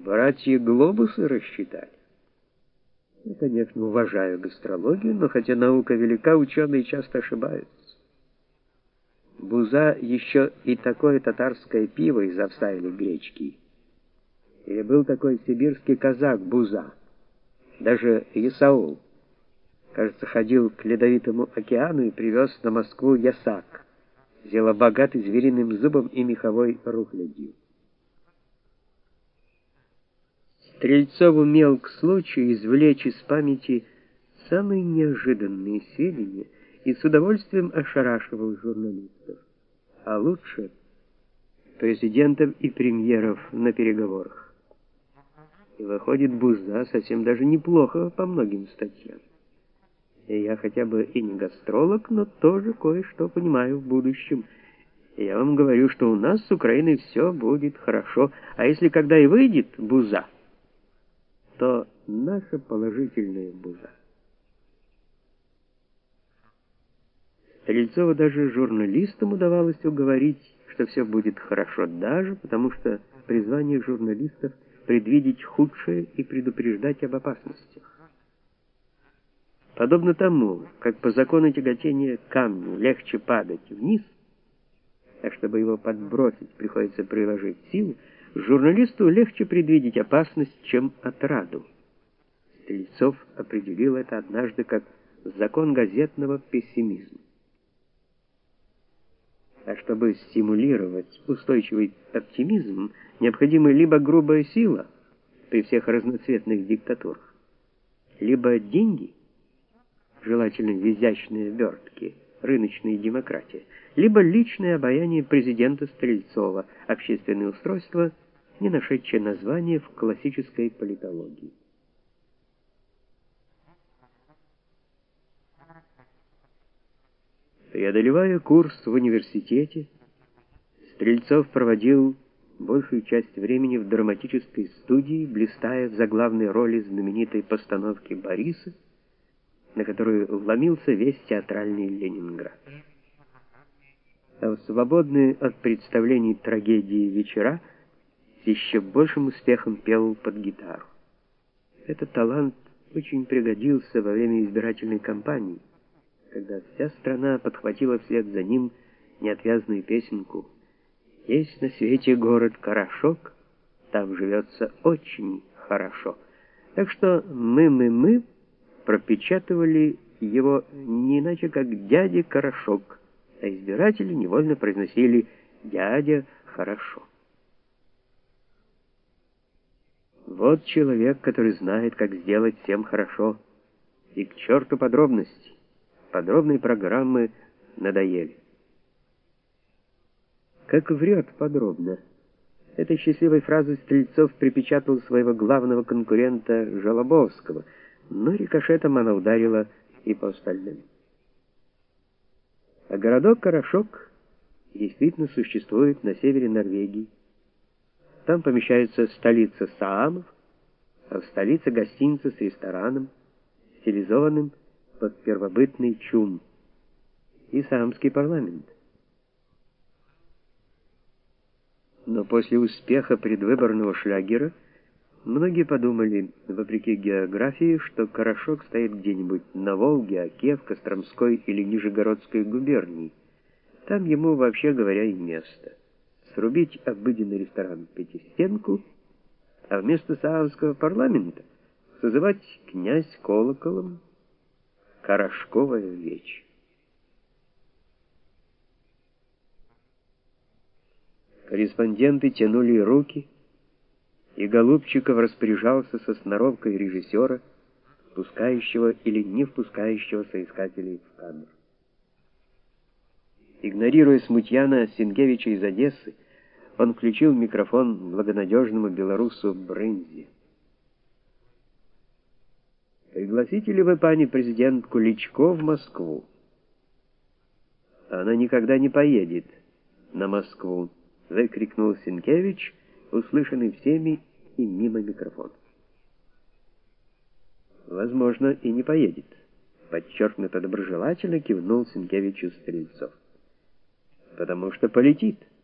Братья глобусы рассчитали. Я, конечно, уважаю гастрологию, но хотя наука велика, ученые часто ошибаются. Буза еще и такое татарское пиво из овса или гречки. Или был такой сибирский казак Буза. Даже Исаул, кажется, ходил к Ледовитому океану и привез на Москву ясак, зело богатый звериным зубом и меховой рухлядью. Стрельцов умел к случаю извлечь из памяти самые неожиданные сведения и с удовольствием ошарашивал журналистов, а лучше президентов и премьеров на переговорах. И выходит, Буза совсем даже неплохо по многим статьям. И я хотя бы и не гастролог, но тоже кое-что понимаю в будущем. И я вам говорю, что у нас с Украиной все будет хорошо, а если когда и выйдет Буза, то наша положительная Буза. Стрельцову даже журналистам удавалось уговорить, что все будет хорошо, даже потому что призвание журналистов — предвидеть худшее и предупреждать об опасностях. Подобно тому, как по закону тяготения камню легче падать вниз, а чтобы его подбросить, приходится приложить силу, журналисту легче предвидеть опасность, чем отраду. Стрельцов определил это однажды как закон газетного пессимизма. А чтобы стимулировать устойчивый оптимизм, необходима либо грубая сила при всех разноцветных диктатурах, либо деньги, желательно в изящные обертки, рыночная демократия, либо личное обаяние президента Стрельцова, общественное устройство, не нашедшее название в классической политологии. Преодолевая курс в университете, Стрельцов проводил большую часть времени в драматической студии, блистая в заглавной роли знаменитой постановки «Бориса», на которую вломился весь театральный Ленинград. А в свободные от представлений трагедии вечера с еще большим успехом пел под гитару. Этот талант очень пригодился во время избирательной кампании, когда вся страна подхватила вслед за ним неотвязную песенку «Есть на свете город Карашок, там живется очень хорошо». Так что мы пропечатывали его не иначе, как «Дядя Карашок», а избиратели невольно произносили «Дядя хорошо». Вот человек, который знает, как сделать всем хорошо, и к черту подробности. Подробные программы надоели. Как врет подробно. Этой счастливой фразой Стрельцов припечатал своего главного конкурента Жолобовского, но рикошетом она ударила и по остальным. А городок Карашок действительно существует на севере Норвегии. Там помещается столица Саамов, а в столице гостиница с рестораном, стилизованным под первобытный чум, и саамский парламент. Но после успеха предвыборного шлягера многие подумали, вопреки географии, что Карашок стоит где-нибудь на Волге, Оке, в Костромской или Нижегородской губернии. Там ему, вообще говоря, и место. Срубить обыденный ресторан «Пятистенку», а вместо саамского парламента созывать князь колоколом Карашковая вечь. Корреспонденты тянули руки, и Голубчиков распоряжался со сноровкой режиссера, впускающего или не впускающего соискателей в кадр. Игнорируя смутьяна Сенкевича из Одессы, он включил микрофон благонадежному белорусу Брынзе. «Пригласите ли вы, пани президент, Куличко в Москву?» «Она никогда не поедет на Москву», — выкрикнул Сенкевич, услышанный всеми и мимо микрофона. «Возможно, и не поедет», — подчеркнуто доброжелательно кивнул Сенкевичу Стрельцов. «Потому что полетит».